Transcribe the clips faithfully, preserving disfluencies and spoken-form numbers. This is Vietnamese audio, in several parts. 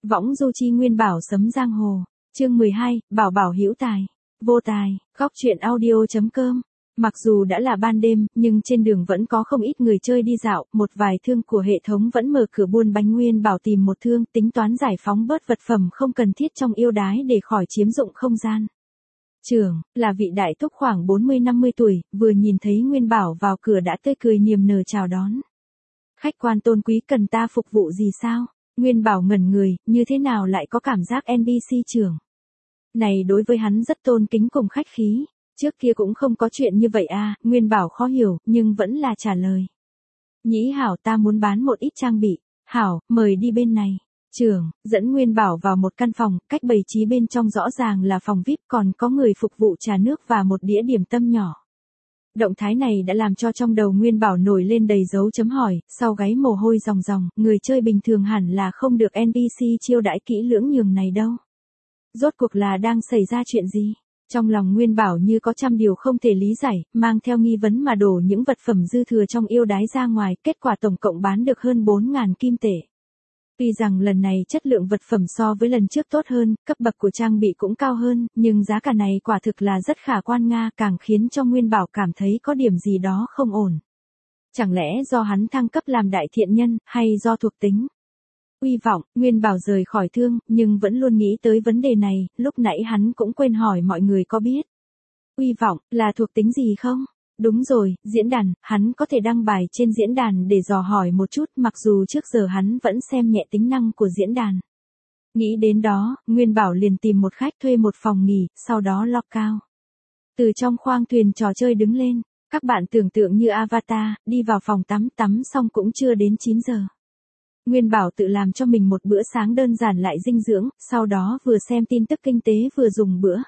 Võng du chi Nguyên Bảo sấm giang hồ. Chương mười hai, Bảo Bảo hữu tài. Vô tài, góc truyện audio chấm com. Mặc dù đã là ban đêm, nhưng trên đường vẫn có không ít người chơi đi dạo, một vài thương của hệ thống vẫn mở cửa buôn bánh. Nguyên Bảo tìm một thương, tính toán giải phóng bớt vật phẩm không cần thiết trong yêu đái để khỏi chiếm dụng không gian. Trưởng, là vị đại thúc khoảng bốn mươi năm mươi tuổi, vừa nhìn thấy Nguyên Bảo vào cửa đã tươi cười niềm nở chào đón. Khách quan tôn quý, cần ta phục vụ gì sao? Nguyên Bảo ngẩn người, như thế nào lại có cảm giác en pê xê trưởng. Này đối với hắn rất tôn kính cùng khách khí, trước kia cũng không có chuyện như vậy à, Nguyên Bảo khó hiểu, nhưng vẫn là trả lời. Nhĩ hảo, ta muốn bán một ít trang bị. Hảo, mời đi bên này. Trưởng, dẫn Nguyên Bảo vào một căn phòng, cách bày trí bên trong rõ ràng là phòng vi ai pi, còn có người phục vụ trà nước và một đĩa điểm tâm nhỏ. Động thái này đã làm cho trong đầu Nguyên Bảo nổi lên đầy dấu chấm hỏi, sau gáy mồ hôi ròng ròng, người chơi bình thường hẳn là không được en pê xê chiêu đãi kỹ lưỡng nhường này đâu. Rốt cuộc là đang xảy ra chuyện gì? Trong lòng Nguyên Bảo như có trăm điều không thể lý giải, mang theo nghi vấn mà đổ những vật phẩm dư thừa trong yêu đái ra ngoài, kết quả tổng cộng bán được hơn bốn nghìn kim tệ. Tuy rằng lần này chất lượng vật phẩm so với lần trước tốt hơn, cấp bậc của trang bị cũng cao hơn, nhưng giá cả này quả thực là rất khả quan nga, càng khiến cho Nguyên Bảo cảm thấy có điểm gì đó không ổn. Chẳng lẽ do hắn thăng cấp làm đại thiện nhân, hay do thuộc tính? Uy vọng, Nguyên Bảo rời khỏi thương, nhưng vẫn luôn nghĩ tới vấn đề này, lúc nãy hắn cũng quên hỏi mọi người có biết. Uy vọng, là thuộc tính gì không? Đúng rồi, diễn đàn, hắn có thể đăng bài trên diễn đàn để dò hỏi một chút, mặc dù trước giờ hắn vẫn xem nhẹ tính năng của diễn đàn. Nghĩ đến đó, Nguyên Bảo liền tìm một khách thuê một phòng nghỉ, sau đó lock cao. Từ trong khoang thuyền trò chơi đứng lên, các bạn tưởng tượng như Avatar, đi vào phòng tắm, tắm xong cũng chưa đến chín giờ. Nguyên Bảo tự làm cho mình một bữa sáng đơn giản lại dinh dưỡng, sau đó vừa xem tin tức kinh tế vừa dùng bữa.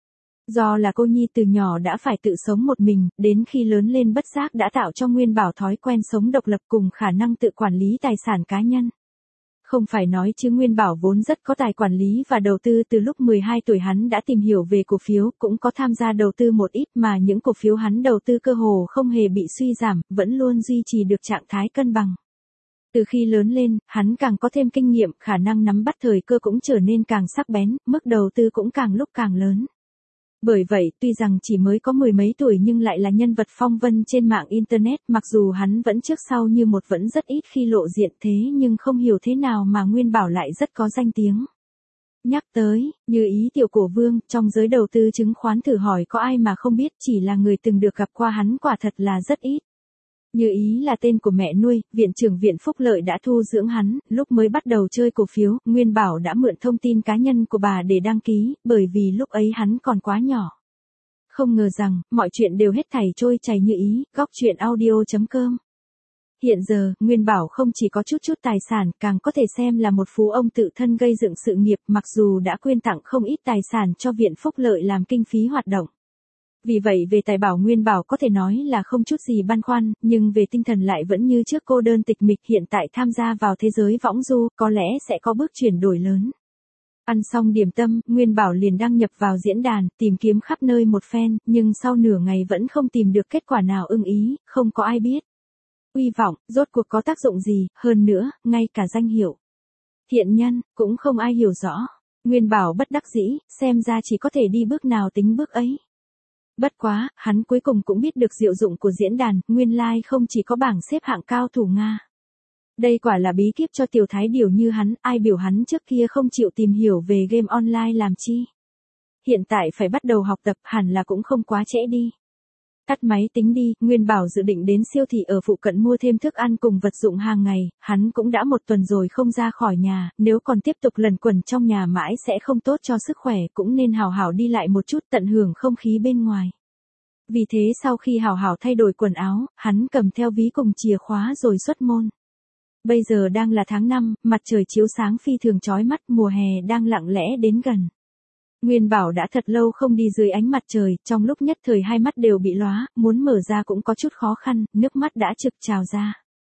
Do là cô nhi từ nhỏ đã phải tự sống một mình, đến khi lớn lên bất giác đã tạo cho Nguyên Bảo thói quen sống độc lập cùng khả năng tự quản lý tài sản cá nhân. Không phải nói chứ Nguyên Bảo vốn rất có tài quản lý và đầu tư, từ lúc mười hai tuổi hắn đã tìm hiểu về cổ phiếu, cũng có tham gia đầu tư một ít, mà những cổ phiếu hắn đầu tư cơ hồ không hề bị suy giảm, vẫn luôn duy trì được trạng thái cân bằng. Từ khi lớn lên, hắn càng có thêm kinh nghiệm, khả năng nắm bắt thời cơ cũng trở nên càng sắc bén, mức đầu tư cũng càng lúc càng lớn. Bởi vậy, tuy rằng chỉ mới có mười mấy tuổi nhưng lại là nhân vật phong vân trên mạng Internet, mặc dù hắn vẫn trước sau như một vẫn rất ít khi lộ diện, thế nhưng không hiểu thế nào mà Nguyên Bảo lại rất có danh tiếng. Nhắc tới, Như Ý tiểu cổ vương, trong giới đầu tư chứng khoán thử hỏi có ai mà không biết, chỉ là người từng được gặp qua hắn quả thật là rất ít. Như Ý là tên của mẹ nuôi, viện trưởng viện phúc lợi đã thu dưỡng hắn, lúc mới bắt đầu chơi cổ phiếu, Nguyên Bảo đã mượn thông tin cá nhân của bà để đăng ký, bởi vì lúc ấy hắn còn quá nhỏ. Không ngờ rằng, mọi chuyện đều hết thảy trôi chảy như ý, góc truyện audio chấm com. Hiện giờ, Nguyên Bảo không chỉ có chút chút tài sản, càng có thể xem là một phú ông tự thân gây dựng sự nghiệp, mặc dù đã quyên tặng không ít tài sản cho viện phúc lợi làm kinh phí hoạt động. Vì vậy về tài bảo Nguyên Bảo có thể nói là không chút gì băn khoăn, nhưng về tinh thần lại vẫn như trước cô đơn tịch mịch. Hiện tại tham gia vào thế giới võng du, có lẽ sẽ có bước chuyển đổi lớn. Ăn xong điểm tâm, Nguyên Bảo liền đăng nhập vào diễn đàn, tìm kiếm khắp nơi một phen, nhưng sau nửa ngày vẫn không tìm được kết quả nào ưng ý, không có ai biết. Uy vọng, rốt cuộc có tác dụng gì, hơn nữa, ngay cả danh hiệu thiện nhân, cũng không ai hiểu rõ. Nguyên Bảo bất đắc dĩ, xem ra chỉ có thể đi bước nào tính bước ấy. Bất quá, hắn cuối cùng cũng biết được diệu dụng của diễn đàn, nguyên lai không chỉ có bảng xếp hạng cao thủ Nga. Đây quả là bí kíp cho tiểu thái điểu như hắn, ai biểu hắn trước kia không chịu tìm hiểu về game online làm chi. Hiện tại phải bắt đầu học tập, hẳn là cũng không quá trễ đi. Tắt máy tính đi, Nguyên Bảo dự định đến siêu thị ở phụ cận mua thêm thức ăn cùng vật dụng hàng ngày, hắn cũng đã một tuần rồi không ra khỏi nhà, nếu còn tiếp tục lẩn quẩn trong nhà mãi sẽ không tốt cho sức khỏe, cũng nên hào hào đi lại một chút, tận hưởng không khí bên ngoài. Vì thế sau khi hào hào thay đổi quần áo, hắn cầm theo ví cùng chìa khóa rồi xuất môn. Bây giờ đang là tháng năm, mặt trời chiếu sáng phi thường chói mắt, mùa hè đang lặng lẽ đến gần. Nguyên Bảo đã thật lâu không đi dưới ánh mặt trời, trong lúc nhất thời hai mắt đều bị lóa, muốn mở ra cũng có chút khó khăn, nước mắt đã trực trào ra.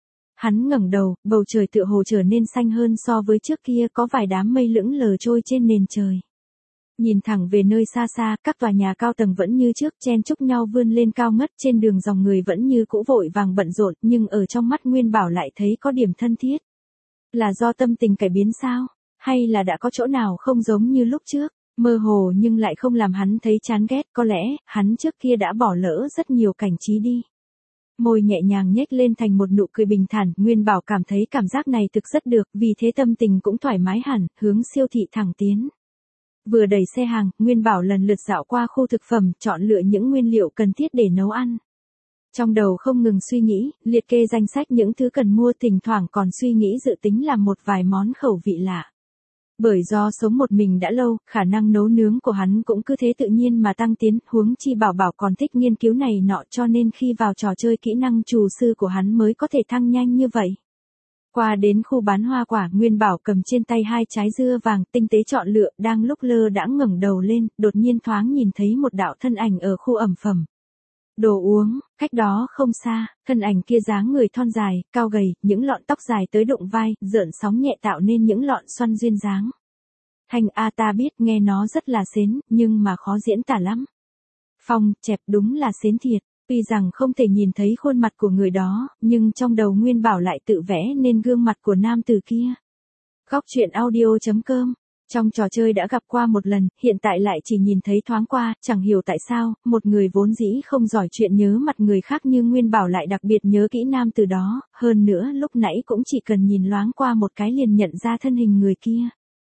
Hắn ngẩng đầu, bầu trời tựa hồ trở nên xanh hơn so với trước kia, có vài đám mây lững lờ trôi trên nền trời. Nhìn thẳng về nơi xa xa, các tòa nhà cao tầng vẫn như trước, chen chúc nhau vươn lên cao ngất, trên đường dòng người vẫn như cũ vội vàng bận rộn, nhưng ở trong mắt Nguyên Bảo lại thấy có điểm thân thiết. Là do tâm tình cải biến sao? Hay là đã có chỗ nào không giống như lúc trước, mơ hồ nhưng lại không làm hắn thấy chán ghét, có lẽ, hắn trước kia đã bỏ lỡ rất nhiều cảnh trí đi. Môi nhẹ nhàng nhếch lên thành một nụ cười bình thản, Nguyên Bảo cảm thấy cảm giác này thực rất được, vì thế tâm tình cũng thoải mái hẳn, hướng siêu thị thẳng tiến. Vừa đẩy xe hàng, Nguyên Bảo lần lượt dạo qua khu thực phẩm, chọn lựa những nguyên liệu cần thiết để nấu ăn. Trong đầu không ngừng suy nghĩ, liệt kê danh sách những thứ cần mua, thỉnh thoảng còn suy nghĩ dự tính làm một vài món khẩu vị lạ. Bởi do sống một mình đã lâu, khả năng nấu nướng của hắn cũng cứ thế tự nhiên mà tăng tiến, huống chi Bảo Bảo còn thích nghiên cứu này nọ, cho nên khi vào trò chơi kỹ năng trù sư của hắn mới có thể thăng nhanh như vậy. Qua đến khu bán hoa quả, Nguyên Bảo cầm trên tay hai trái dưa vàng, tinh tế chọn lựa, đang lúc lơ đãng ngẩng đầu lên, đột nhiên thoáng nhìn thấy một đạo thân ảnh ở khu ẩm phẩm. Đồ uống, cách đó không xa, thân ảnh kia dáng người thon dài, cao gầy, những lọn tóc dài tới đụng vai, rợn sóng nhẹ tạo nên những lọn xoăn duyên dáng. Thanh a ta biết nghe nó rất là xến, nhưng mà khó diễn tả lắm. Phong, chẹp đúng là xến thiệt, tuy rằng không thể nhìn thấy khuôn mặt của người đó, nhưng trong đầu Nguyên Bảo lại tự vẽ nên gương mặt của nam tử kia. Góc truyện audio chấm com. Trong trò chơi đã gặp qua một lần, hiện tại lại chỉ nhìn thấy thoáng qua, chẳng hiểu tại sao, một người vốn dĩ không giỏi chuyện nhớ mặt người khác như Nguyên Bảo lại đặc biệt nhớ kỹ nam từ đó, hơn nữa lúc nãy cũng chỉ cần nhìn loáng qua một cái liền nhận ra thân hình người kia.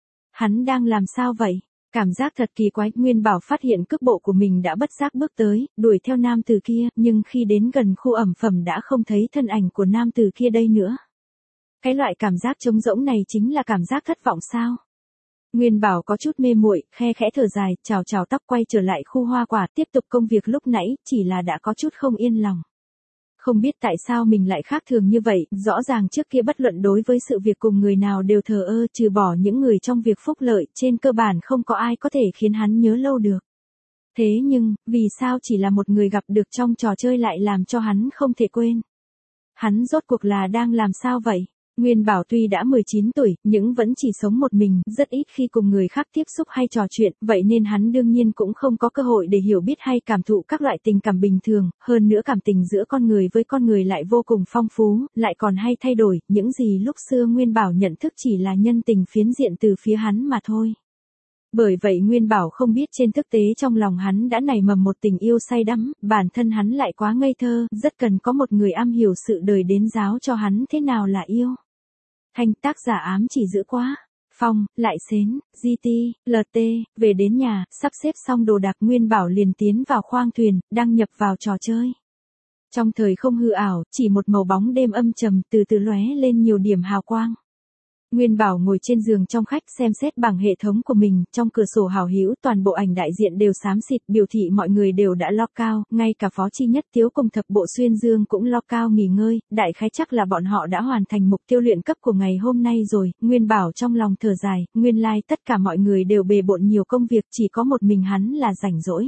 Hắn đang làm sao vậy? Cảm giác thật kỳ quái, Nguyên Bảo phát hiện cước bộ của mình đã bất giác bước tới, đuổi theo nam từ kia, nhưng khi đến gần khu ẩm phẩm đã không thấy thân ảnh của nam từ kia đây nữa. Cái loại cảm giác trống rỗng này chính là cảm giác thất vọng sao? Nguyên Bảo có chút mê muội, khe khẽ thở dài, chào chào tóc quay trở lại khu hoa quả, tiếp tục công việc lúc nãy, chỉ là đã có chút không yên lòng. Không biết tại sao mình lại khác thường như vậy, rõ ràng trước kia bất luận đối với sự việc cùng người nào đều thờ ơ, trừ bỏ những người trong việc phúc lợi, trên cơ bản không có ai có thể khiến hắn nhớ lâu được. Thế nhưng, vì sao chỉ là một người gặp được trong trò chơi lại làm cho hắn không thể quên? Hắn rốt cuộc là đang làm sao vậy? Nguyên Bảo tuy đã mười chín tuổi, nhưng vẫn chỉ sống một mình, rất ít khi cùng người khác tiếp xúc hay trò chuyện, vậy nên hắn đương nhiên cũng không có cơ hội để hiểu biết hay cảm thụ các loại tình cảm bình thường, hơn nữa cảm tình giữa con người với con người lại vô cùng phong phú, lại còn hay thay đổi, những gì lúc xưa Nguyên Bảo nhận thức chỉ là nhân tình phiến diện từ phía hắn mà thôi. Bởi vậy Nguyên Bảo không biết trên thực tế trong lòng hắn đã nảy mầm một tình yêu say đắm, bản thân hắn lại quá ngây thơ, rất cần có một người am hiểu sự đời đến giáo cho hắn thế nào là yêu. Thanh, tác giả ám chỉ dữ quá. Phong, lại xến, giê tê, lờ tê, về đến nhà, sắp xếp xong đồ đạc Nguyên Bảo liền tiến vào khoang thuyền, đăng nhập vào trò chơi. Trong thời không hư ảo, chỉ một màu bóng đêm âm trầm từ từ lóe lên nhiều điểm hào quang. Nguyên Bảo ngồi trên giường trong khách xem xét bảng hệ thống của mình, trong cửa sổ hào hữu toàn bộ ảnh đại diện đều xám xịt, biểu thị mọi người đều đã lock out, ngay cả Phó Chi Nhất Tiếu cùng Thập Bộ Xuyên Dương cũng lock out nghỉ ngơi, đại khái chắc là bọn họ đã hoàn thành mục tiêu luyện cấp của ngày hôm nay rồi, Nguyên Bảo trong lòng thở dài, nguyên lai like tất cả mọi người đều bề bộn nhiều công việc, chỉ có một mình hắn là rảnh rỗi.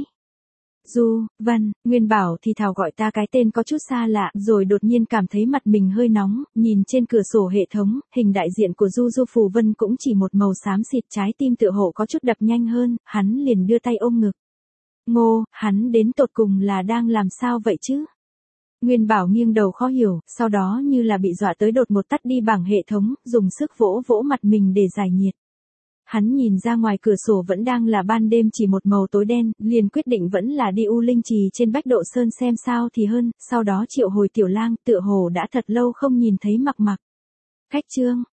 Du, Vân, Nguyên Bảo thì thào gọi ta cái tên có chút xa lạ, rồi đột nhiên cảm thấy mặt mình hơi nóng, nhìn trên cửa sổ hệ thống, hình đại diện của Du Du Phù Vân cũng chỉ một màu xám xịt, trái tim tựa hồ có chút đập nhanh hơn, hắn liền đưa tay ôm ngực. Ngô, hắn đến tột cùng là đang làm sao vậy chứ? Nguyên Bảo nghiêng đầu khó hiểu, sau đó như là bị dọa tới đột một tắt đi bảng hệ thống, dùng sức vỗ vỗ mặt mình để giải nhiệt. Hắn nhìn ra ngoài cửa sổ vẫn đang là ban đêm chỉ một màu tối đen, liền quyết định vẫn là đi U Linh Trì trên Bách Độ Sơn xem sao thì hơn, sau đó triệu hồi Tiểu Lang, tựa hồ đã thật lâu không nhìn thấy Mặc Mặc. Cách chương,